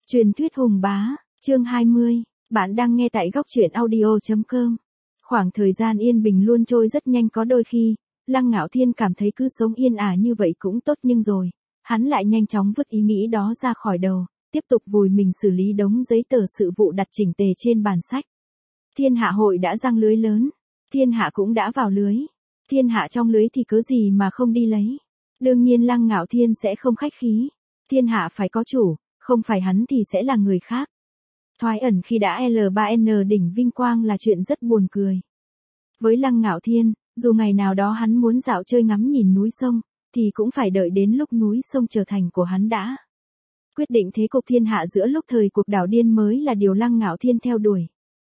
Truyền thuyết Hùng Bá, chương 20, bạn đang nghe tại góc truyện audio.com. Khoảng thời gian yên bình luôn trôi rất nhanh, có đôi khi, Lăng Ngạo Thiên cảm thấy cứ sống yên ả như vậy cũng tốt, nhưng rồi, hắn lại nhanh chóng vứt ý nghĩ đó ra khỏi đầu, tiếp tục vùi mình xử lý đống giấy tờ sự vụ đặt chỉnh tề trên bàn sách. Thiên Hạ hội đã giăng lưới lớn, Thiên Hạ cũng đã vào lưới. Thiên Hạ trong lưới thì cớ gì mà không đi lấy. Đương nhiên Lăng Ngạo Thiên sẽ không khách khí. Thiên Hạ phải có chủ, không phải hắn thì sẽ là người khác. Thoái ẩn khi đã L3N đỉnh vinh quang là chuyện rất buồn cười. Với Lăng Ngạo Thiên, dù ngày nào đó hắn muốn dạo chơi ngắm nhìn núi sông, thì cũng phải đợi đến lúc núi sông trở thành của hắn đã. Quyết định thế cục thiên hạ giữa lúc thời cuộc đảo điên mới là điều Lăng Ngạo Thiên theo đuổi.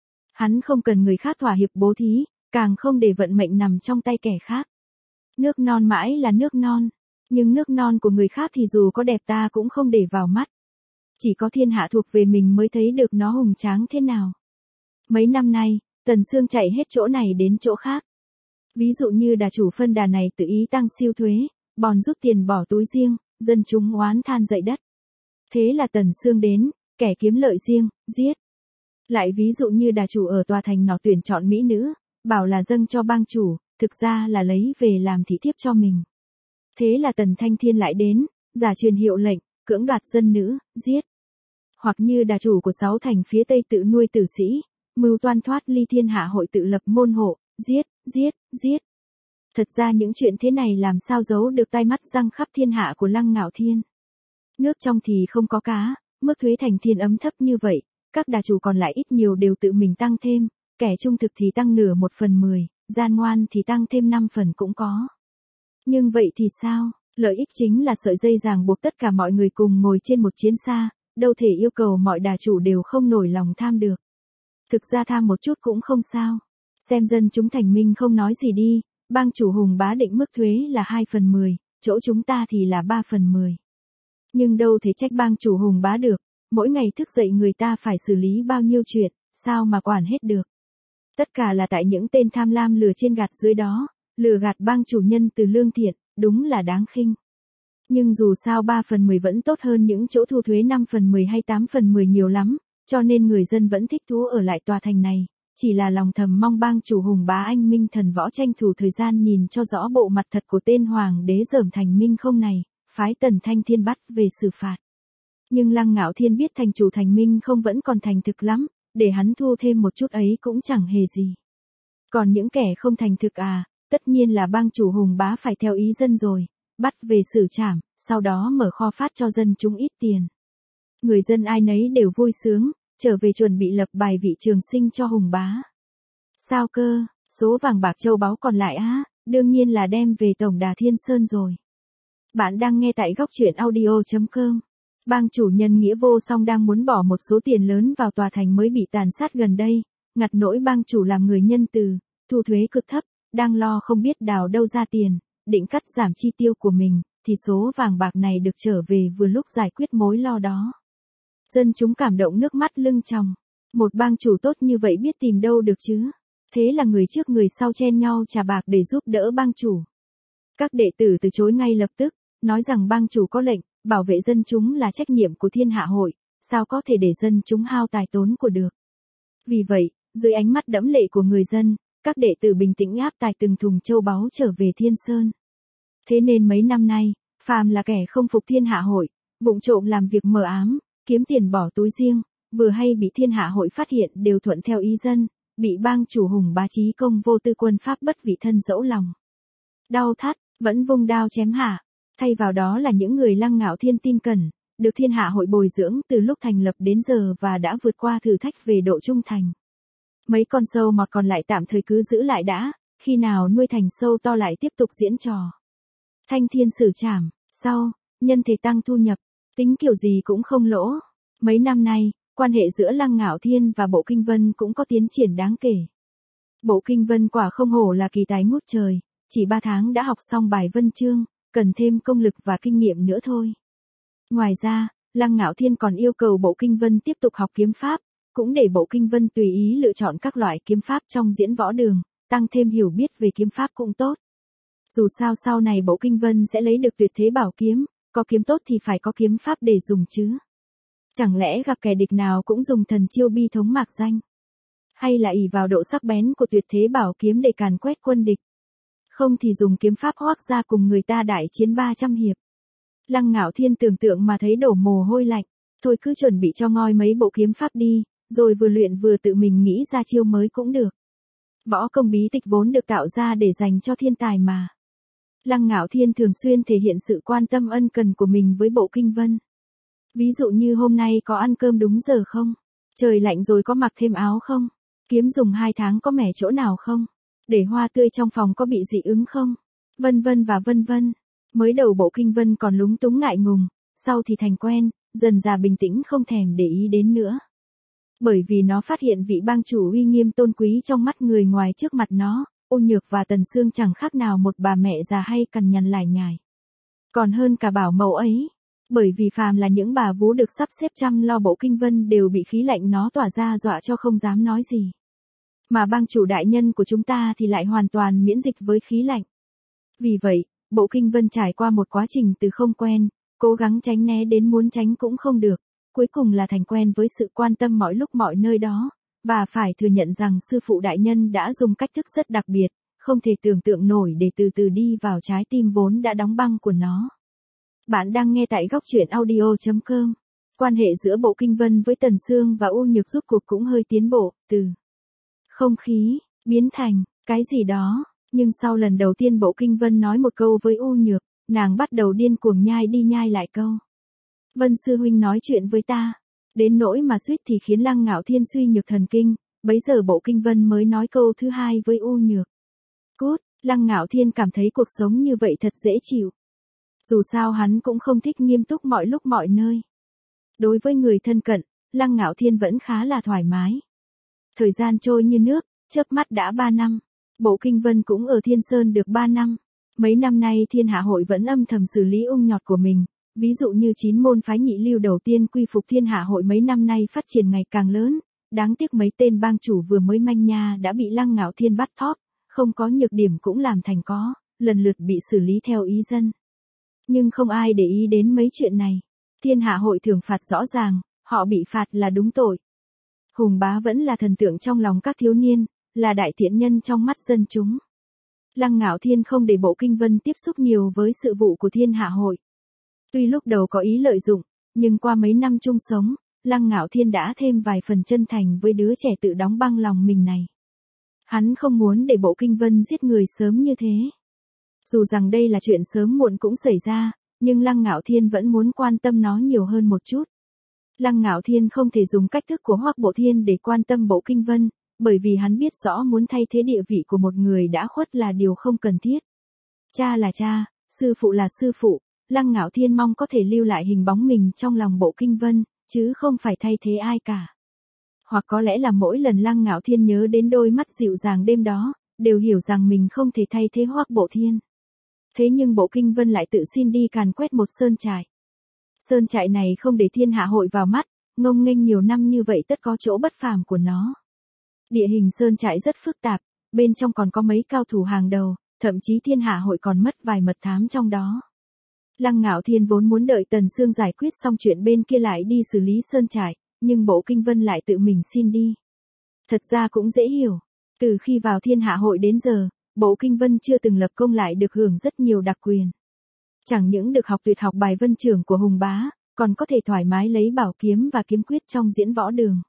Hắn không cần người khác thỏa hiệp bố thí, càng không để vận mệnh nằm trong tay kẻ khác. Nước non mãi là nước non, nhưng nước non của người khác thì dù có đẹp ta cũng không để vào mắt. Chỉ có thiên hạ thuộc về mình mới thấy được nó hùng tráng thế nào. Mấy năm nay, Tần Sương chạy hết chỗ này đến chỗ khác. Ví dụ như đà chủ phân đà này tự ý tăng siêu thuế, bòn rút tiền bỏ túi riêng, dân chúng oán than dậy đất. Thế là Tần Sương đến, kẻ kiếm lợi riêng, giết. Lại ví dụ như đà chủ ở tòa thành nọ tuyển chọn mỹ nữ, bảo là dâng cho bang chủ, thực ra là lấy về làm thị thiếp cho mình. Thế là Tần Thanh Thiên lại đến, giả truyền hiệu lệnh, cưỡng đoạt dân nữ, giết. Hoặc như đà chủ của 6 thành phía Tây tự nuôi tử sĩ, mưu toan thoát ly Thiên Hạ hội tự lập môn hộ, giết, giết, giết. Thật ra những chuyện thế này làm sao giấu được tai mắt răng khắp thiên hạ của Lăng Ngạo Thiên. Nước trong thì không có cá, mức thuế thành thiên ấm thấp như vậy, các đà chủ còn lại ít nhiều đều tự mình tăng thêm, kẻ trung thực thì tăng nửa 1/10, gian ngoan thì tăng thêm 5 phần cũng có. Nhưng vậy thì sao? Lợi ích chính là sợi dây ràng buộc tất cả mọi người cùng ngồi trên một chiến xa, đâu thể yêu cầu mọi đà chủ đều không nổi lòng tham được. Thực ra tham một chút cũng không sao. Xem dân chúng thành minh không nói gì đi, bang chủ Hùng Bá định mức thuế là 2/10, chỗ chúng ta thì là 3/10. Nhưng đâu thể trách bang chủ Hùng Bá được, mỗi ngày thức dậy người ta phải xử lý bao nhiêu chuyện, sao mà quản hết được. Tất cả là tại những tên tham lam lừa trên gạt dưới đó, lừa gạt bang chủ nhân từ lương thiện, đúng là đáng khinh. Nhưng dù sao 3/10 vẫn tốt hơn những chỗ thu thuế 5/10 hay 8/10 nhiều lắm, cho nên người dân vẫn thích thú ở lại tòa thành này, chỉ là lòng thầm mong bang chủ Hùng Bá anh minh thần võ tranh thủ thời gian nhìn cho rõ bộ mặt thật của tên hoàng đế dởm thành minh không này, phái Tần Thanh Thiên bắt về xử phạt. Nhưng Lăng Ngạo Thiên biết thành chủ thành minh không vẫn còn thành thực lắm, để hắn thu thêm một chút ấy cũng chẳng hề gì. Còn những kẻ không thành thực tất nhiên là bang chủ Hùng Bá phải theo ý dân rồi, bắt về xử trảm, sau đó mở kho phát cho dân chúng ít tiền. Người dân ai nấy đều vui sướng, trở về chuẩn bị lập bài vị trường sinh cho Hùng Bá. Sao cơ, số vàng bạc châu báu còn lại đương nhiên là đem về Tổng đà Thiên Sơn rồi. Bạn đang nghe tại góc truyện audio.com. Bang chủ nhân nghĩa vô song đang muốn bỏ một số tiền lớn vào tòa thành mới bị tàn sát gần đây, ngặt nỗi bang chủ làm người nhân từ, thu thuế cực thấp, đang lo không biết đào đâu ra tiền, định cắt giảm chi tiêu của mình, thì số vàng bạc này được trở về vừa lúc giải quyết mối lo đó. Dân chúng cảm động nước mắt lưng tròng. Một bang chủ tốt như vậy biết tìm đâu được chứ. Thế là người trước người sau chen nhau trả bạc để giúp đỡ bang chủ. Các đệ tử từ chối ngay lập tức, nói rằng bang chủ có lệnh, bảo vệ dân chúng là trách nhiệm của Thiên Hạ hội, sao có thể để dân chúng hao tài tốn của được. Vì vậy, dưới ánh mắt đẫm lệ của người dân, các đệ tử bình tĩnh áp tải từng thùng châu báu trở về Thiên Sơn. Thế nên mấy năm nay, phàm là kẻ không phục Thiên Hạ hội, vụng trộm làm việc mờ ám, kiếm tiền bỏ túi riêng, vừa hay bị Thiên Hạ hội phát hiện đều thuận theo ý dân, bị bang chủ Hùng Bá chí công vô tư quân pháp bất vị thân dẫu lòng. Đau thắt, vẫn vung đao chém hạ, thay vào đó là những người Lăng Ngạo Thiên tin cẩn, được Thiên Hạ hội bồi dưỡng từ lúc thành lập đến giờ và đã vượt qua thử thách về độ trung thành. Mấy con sâu mọt còn lại tạm thời cứ giữ lại đã, khi nào nuôi thành sâu to lại tiếp tục diễn trò. Thanh thiên xử trảm, sau, nhân thể tăng thu nhập, tính kiểu gì cũng không lỗ. Mấy năm nay, quan hệ giữa Lăng Ngạo Thiên và Bộ Kinh Vân cũng có tiến triển đáng kể. Bộ Kinh Vân quả không hổ là kỳ tài ngút trời, chỉ 3 tháng đã học xong bài vân chương, cần thêm công lực và kinh nghiệm nữa thôi. Ngoài ra, Lăng Ngạo Thiên còn yêu cầu Bộ Kinh Vân tiếp tục học kiếm pháp, cũng để Bộ Kinh Vân tùy ý lựa chọn các loại kiếm pháp trong diễn võ đường, tăng thêm hiểu biết về kiếm pháp cũng tốt. Dù sao sau này Bộ Kinh Vân sẽ lấy được tuyệt thế bảo kiếm, có kiếm tốt thì phải có kiếm pháp để dùng chứ. Chẳng lẽ gặp kẻ địch nào cũng dùng thần chiêu bi thống mạc danh? Hay là ỷ vào độ sắc bén của tuyệt thế bảo kiếm để càn quét quân địch? Không thì dùng kiếm pháp hoác ra cùng người ta đại chiến 300 hiệp. Lăng Ngạo Thiên tưởng tượng mà thấy đổ mồ hôi lạnh. Thôi cứ chuẩn bị cho ngoi mấy bộ kiếm pháp đi, rồi vừa luyện vừa tự mình nghĩ ra chiêu mới cũng được. Võ công bí tịch vốn được tạo ra để dành cho thiên tài mà. Lăng Ngạo Thiên thường xuyên thể hiện sự quan tâm ân cần của mình với Bộ Kinh Vân. Ví dụ như hôm nay có ăn cơm đúng giờ không? Trời lạnh rồi có mặc thêm áo không? Kiếm dùng 2 tháng có mẻ chỗ nào không? Để hoa tươi trong phòng có bị dị ứng không? Vân vân và vân vân. Mới đầu Bộ Kinh Vân còn lúng túng ngại ngùng, sau thì thành quen, dần dà bình tĩnh không thèm để ý đến nữa. Bởi vì nó phát hiện vị bang chủ uy nghiêm tôn quý trong mắt người ngoài trước mặt nó, Ô Nhược và Tần Sương chẳng khác nào một bà mẹ già hay cằn nhằn lải nhải. Còn hơn cả bảo mẫu ấy. Bởi vì phàm là những bà vú được sắp xếp chăm lo Bộ Kinh Vân đều bị khí lạnh nó tỏa ra dọa cho không dám nói gì. Mà bang chủ đại nhân của chúng ta thì lại hoàn toàn miễn dịch với khí lạnh. Vì vậy, Bộ Kinh Vân trải qua một quá trình từ không quen, cố gắng tránh né đến muốn tránh cũng không được, cuối cùng là thành quen với sự quan tâm mọi lúc mọi nơi đó, và phải thừa nhận rằng sư phụ đại nhân đã dùng cách thức rất đặc biệt, không thể tưởng tượng nổi để từ từ đi vào trái tim vốn đã đóng băng của nó. Bạn đang nghe tại góc truyện audio.com. Quan hệ giữa Bộ Kinh Vân với Tần Sương và U Nhược rút cuộc cũng hơi tiến bộ, từ không khí, biến thành cái gì đó. Nhưng sau lần đầu tiên Bộ Kinh Vân nói một câu với U Nhược, nàng bắt đầu điên cuồng nhai đi nhai lại câu. Vân sư huynh nói chuyện với ta. Đến nỗi mà suýt thì khiến Lăng Ngạo Thiên suy nhược thần kinh, bấy giờ Bộ Kinh Vân mới nói câu thứ hai với U Nhược. Cút, Lăng Ngạo Thiên cảm thấy cuộc sống như vậy thật dễ chịu. Dù sao hắn cũng không thích nghiêm túc mọi lúc mọi nơi. Đối với người thân cận, Lăng Ngạo Thiên vẫn khá là thoải mái. Thời gian trôi như nước, chớp mắt đã 3 năm. Bộ Kinh Vân cũng ở Thiên Sơn được 3 năm. Mấy năm nay Thiên Hạ Hội vẫn âm thầm xử lý ung nhọt của mình. Ví dụ như 9 môn phái nhị lưu đầu tiên quy phục Thiên Hạ Hội mấy năm nay phát triển ngày càng lớn. Đáng tiếc mấy tên bang chủ vừa mới manh nha đã bị Lăng Ngạo Thiên bắt thóp. Không có nhược điểm cũng làm thành có, lần lượt bị xử lý theo ý dân. Nhưng không ai để ý đến mấy chuyện này. Thiên Hạ Hội thưởng phạt rõ ràng, họ bị phạt là đúng tội. Hùng Bá vẫn là thần tượng trong lòng các thiếu niên, là đại thiện nhân trong mắt dân chúng. Lăng Ngạo Thiên không để Bộ Kinh Vân tiếp xúc nhiều với sự vụ của Thiên Hạ Hội. Tuy lúc đầu có ý lợi dụng, nhưng qua mấy năm chung sống, Lăng Ngạo Thiên đã thêm vài phần chân thành với đứa trẻ tự đóng băng lòng mình này. Hắn không muốn để Bộ Kinh Vân giết người sớm như thế. Dù rằng đây là chuyện sớm muộn cũng xảy ra, nhưng Lăng Ngạo Thiên vẫn muốn quan tâm nó nhiều hơn một chút. Lăng Ngạo Thiên không thể dùng cách thức của Hoắc Bộ Thiên để quan tâm Bộ Kinh Vân, bởi vì hắn biết rõ muốn thay thế địa vị của một người đã khuất là điều không cần thiết. Cha là cha, sư phụ là sư phụ, Lăng Ngạo Thiên mong có thể lưu lại hình bóng mình trong lòng Bộ Kinh Vân, chứ không phải thay thế ai cả. Hoặc có lẽ là mỗi lần Lăng Ngạo Thiên nhớ đến đôi mắt dịu dàng đêm đó, đều hiểu rằng mình không thể thay thế Hoắc Bộ Thiên. Thế nhưng Bộ Kinh Vân lại tự xin đi càn quét một sơn trại. Sơn trại này không để Thiên Hạ Hội vào mắt, ngông nghênh nhiều năm như vậy tất có chỗ bất phàm của nó. Địa hình sơn trại rất phức tạp, bên trong còn có mấy cao thủ hàng đầu, thậm chí Thiên Hạ Hội còn mất vài mật thám trong đó. Lăng Ngạo Thiên vốn muốn đợi Tần Sương giải quyết xong chuyện bên kia lại đi xử lý sơn trại, nhưng Bộ Kinh Vân lại tự mình xin đi. Thật ra cũng dễ hiểu, từ khi vào Thiên Hạ Hội đến giờ, Bộ Kinh Vân chưa từng lập công lại được hưởng rất nhiều đặc quyền. Chẳng những được học tuyệt học bài vân trưởng của Hùng Bá, còn có thể thoải mái lấy bảo kiếm và kiếm quyết trong diễn võ đường.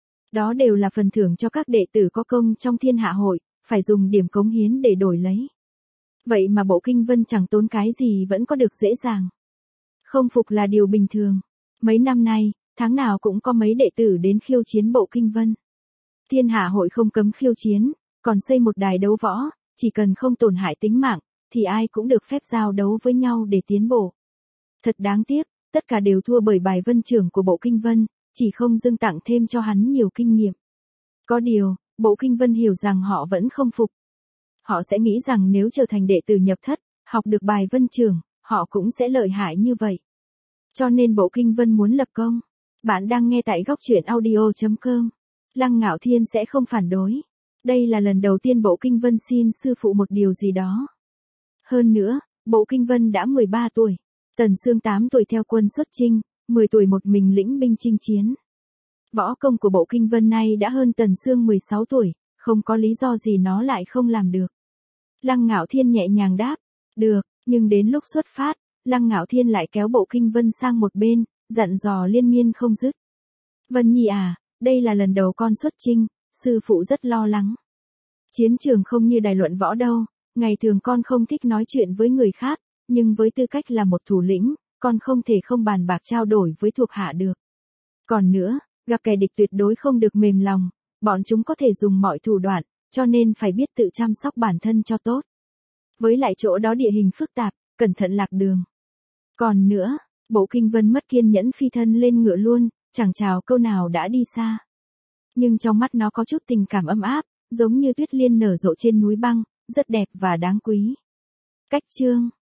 Đó đều là phần thưởng cho các đệ tử có công trong Thiên Hạ Hội, phải dùng điểm cống hiến để đổi lấy. Vậy mà Bộ Kinh Vân chẳng tốn cái gì vẫn có được dễ dàng. Không phục là điều bình thường. Mấy năm nay, tháng nào cũng có mấy đệ tử đến khiêu chiến Bộ Kinh Vân. Thiên Hạ Hội không cấm khiêu chiến, còn xây một đài đấu võ, chỉ cần không tổn hại tính mạng, thì ai cũng được phép giao đấu với nhau để tiến bộ. Thật đáng tiếc, tất cả đều thua bởi bài vân trưởng của Bộ Kinh Vân, chỉ không dâng tặng thêm cho hắn nhiều kinh nghiệm. Có điều, Bộ Kinh Vân hiểu rằng họ vẫn không phục. Họ sẽ nghĩ rằng nếu trở thành đệ tử nhập thất, học được bài vân trưởng, họ cũng sẽ lợi hại như vậy. Cho nên Bộ Kinh Vân muốn lập công. Bạn đang nghe tại góc truyện audio.com. Lăng Ngạo Thiên sẽ không phản đối. Đây là lần đầu tiên Bộ Kinh Vân xin sư phụ một điều gì đó. Hơn nữa, Bộ Kinh Vân đã 13 tuổi. Tần Sương 8 tuổi theo quân xuất chinh, 10 tuổi một mình lĩnh binh chinh chiến. Võ công của Bộ Kinh Vân này đã hơn Tần Sương 16 tuổi, không có lý do gì nó lại không làm được. Lăng Ngạo Thiên nhẹ nhàng đáp, được, nhưng đến lúc xuất phát, Lăng Ngạo Thiên lại kéo Bộ Kinh Vân sang một bên, dặn dò liên miên không dứt. Vân Nhi à, đây là lần đầu con xuất chinh, sư phụ rất lo lắng. Chiến trường không như đài luận võ đâu, ngày thường con không thích nói chuyện với người khác, nhưng với tư cách là một thủ lĩnh, con không thể không bàn bạc trao đổi với thuộc hạ được. Còn nữa, gặp kẻ địch tuyệt đối không được mềm lòng, bọn chúng có thể dùng mọi thủ đoạn, cho nên phải biết tự chăm sóc bản thân cho tốt. Với lại chỗ đó địa hình phức tạp, cẩn thận lạc đường. Còn nữa, Bộ Kinh Vân mất kiên nhẫn phi thân lên ngựa luôn, chẳng chào câu nào đã đi xa. Nhưng trong mắt nó có chút tình cảm ấm áp, giống như tuyết liên nở rộ trên núi băng, rất đẹp và đáng quý. Cách chương